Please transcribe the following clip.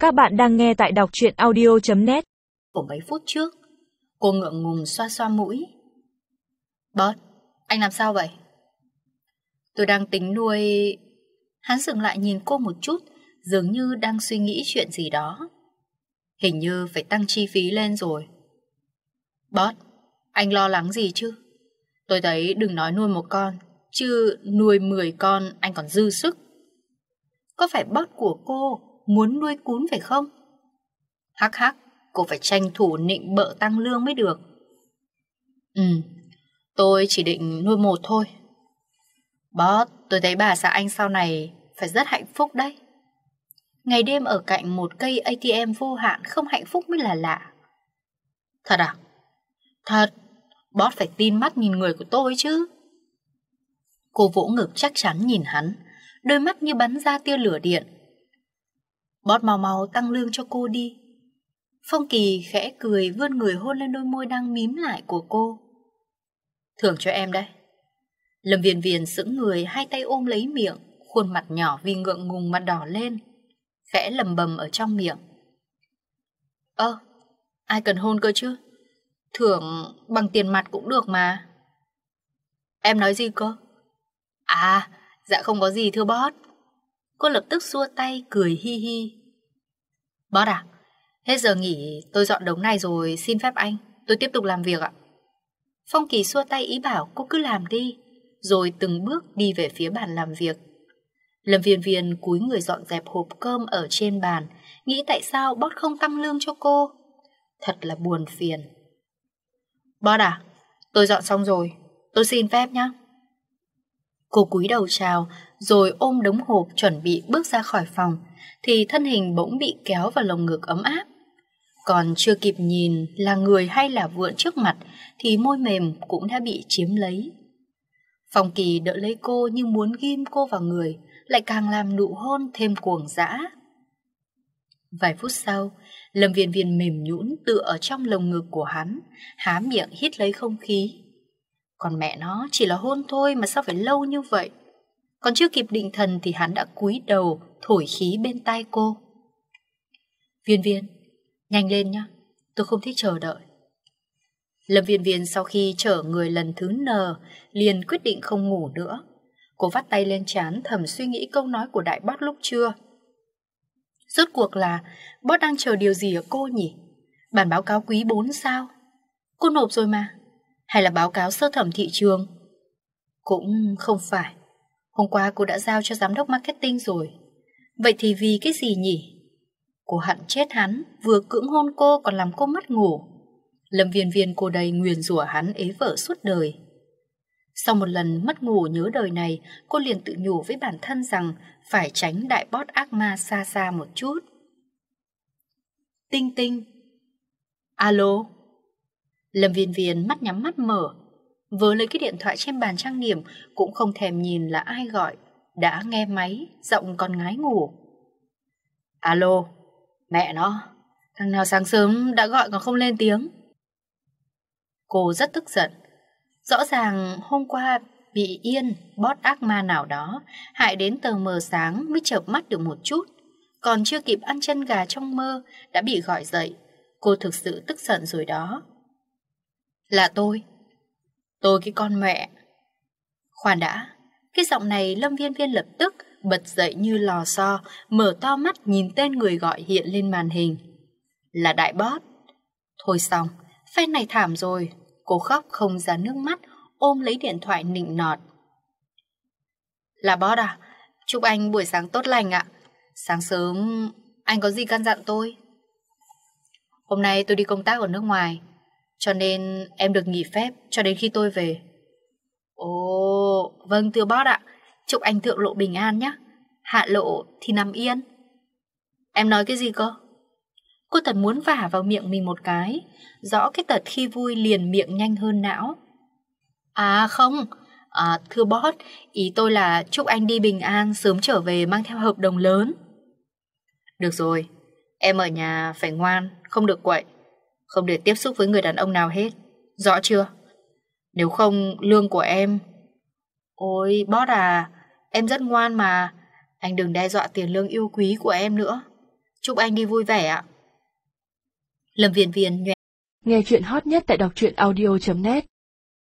Các bạn đang nghe tại đọc truyện audio.net. Của mấy phút trước, cô ngượng ngùng xoa xoa mũi. Boss, anh làm sao vậy? Tôi đang tính nuôi... Hắn dừng lại nhìn cô một chút, dường như đang suy nghĩ chuyện gì đó. Hình như phải tăng chi phí lên rồi. Boss, anh lo lắng gì chứ? Tôi thấy đừng nói nuôi một con, chứ nuôi 10 con anh còn dư sức. Có phải boss của cô muốn nuôi cún phải không? Hắc hắc, cô phải tranh thủ nịnh bợ tăng lương mới được. Tôi chỉ định nuôi một thôi. Boss, tôi thấy bà xã anh sau này phải rất hạnh phúc đấy. Ngày đêm ở cạnh một cây ATM vô hạn không hạnh phúc mới là lạ. Thật à? Thật, boss phải tin mắt nhìn người của tôi chứ. Cô vỗ ngực chắc chắn nhìn hắn, đôi mắt như bắn ra tia lửa điện. Boss mau mau tăng lương cho cô đi. Phong Kỳ khẽ cười vươn người hôn lên đôi môi đang mím lại của cô. Thưởng cho em đấy. Lâm Viền Viền sững người, hai tay ôm lấy miệng, khuôn mặt nhỏ vì ngượng ngùng mà đỏ lên, khẽ lầm bầm ở trong miệng. Ai cần hôn cơ chứ? Thưởng bằng tiền mặt cũng được mà. Em nói gì cơ? À, dạ không có gì thưa boss. Cô lập tức xua tay cười hi hi. Boss à, hết giờ nghỉ tôi dọn đống này rồi, xin phép anh, tôi tiếp tục làm việc ạ. Phong Kỳ xua tay ý bảo cô cứ làm đi, rồi từng bước đi về phía bàn làm việc. Lâm Viền Viền cúi người dọn dẹp hộp cơm ở trên bàn, nghĩ tại sao boss không tăng lương cho cô. Thật là buồn phiền. Boss à, tôi dọn xong rồi, tôi xin phép nhé. Cô cúi đầu chào, rồi ôm đống hộp chuẩn bị bước ra khỏi phòng, thì thân hình bỗng bị kéo vào lồng ngực ấm áp. Còn chưa kịp nhìn là người hay là vượn trước mặt, thì môi mềm cũng đã bị chiếm lấy. Phong Kỳ đỡ lấy cô như muốn ghim cô vào người, lại càng làm nụ hôn thêm cuồng dã. Vài phút sau, Lâm Viền Viền mềm nhũn tựa ở trong lồng ngực của hắn, há miệng hít lấy không khí. Còn mẹ nó chỉ là hôn thôi mà sao phải lâu như vậy? Còn chưa kịp định thần thì hắn đã cúi đầu thổi khí bên tai cô. Viền Viền, nhanh lên nhá, tôi không thích chờ đợi. Lâm Viền Viền sau khi chở người lần thứ N liền quyết định không ngủ nữa. Cô vắt tay lên trán thầm suy nghĩ câu nói của đại boss lúc trưa. Rốt cuộc là boss đang chờ điều gì ở cô nhỉ? Bản báo cáo quý 4 sao? Cô nộp rồi mà. Hay là báo cáo sơ thẩm thị trường? Cũng không phải. Hôm qua cô đã giao cho giám đốc marketing rồi. Vậy thì vì cái gì nhỉ? Cô hận chết hắn, vừa cưỡng hôn cô còn làm cô mất ngủ. Lâm Viền Viền cô đây nguyền rủa hắn ế vợ suốt đời. Sau một lần mất ngủ nhớ đời này, cô liền tự nhủ với bản thân rằng phải tránh đại boss ác ma xa xa một chút. Tinh tinh. Alo. Lâm Viền Viền mắt nhắm mắt mở, vớ lấy cái điện thoại trên bàn trang điểm, cũng không thèm nhìn là ai gọi. Đã nghe máy, giọng còn ngái ngủ. Alo. Mẹ nó, thằng nào sáng sớm đã gọi còn không lên tiếng. Cô rất tức giận. Rõ ràng hôm qua bị Yên, boss ác ma nào đó, hại đến tờ mờ sáng mới chợp mắt được một chút. Còn chưa kịp ăn chân gà trong mơ đã bị gọi dậy. Cô thực sự tức giận rồi đó. Là tôi cái con mẹ. Khoan đã. Cái giọng này Lâm Viền Viền lập tức bật dậy như lò xo, mở to mắt nhìn tên người gọi hiện lên màn hình. Là đại boss. Thôi xong, phen này thảm rồi. Cô khóc không ra nước mắt, ôm lấy điện thoại nịnh nọt. Là boss à? Chúc anh buổi sáng tốt lành ạ. Sáng sớm anh có gì căn dặn tôi? Hôm nay tôi đi công tác ở nước ngoài, cho nên em được nghỉ phép cho đến khi tôi về. Ồ, vâng thưa boss ạ. Chúc anh thượng lộ bình an nhé. Hạ lộ thì nằm yên. Em nói cái gì cơ? Cô thật muốn vả vào miệng mình một cái. Rõ cái tật khi vui liền miệng nhanh hơn não. À không, thưa boss, ý tôi là chúc anh đi bình an, sớm trở về mang theo hợp đồng lớn. Được rồi, em ở nhà phải ngoan, không được quậy, không để tiếp xúc với người đàn ông nào hết. Rõ chưa? Nếu không lương của em... Ôi boss à, em rất ngoan mà. Anh đừng đe dọa tiền lương yêu quý của em nữa. Chúc anh đi vui vẻ ạ. Lâm Viên Viên nhoẻn. Nghe chuyện hot nhất tại đọc truyện audio.net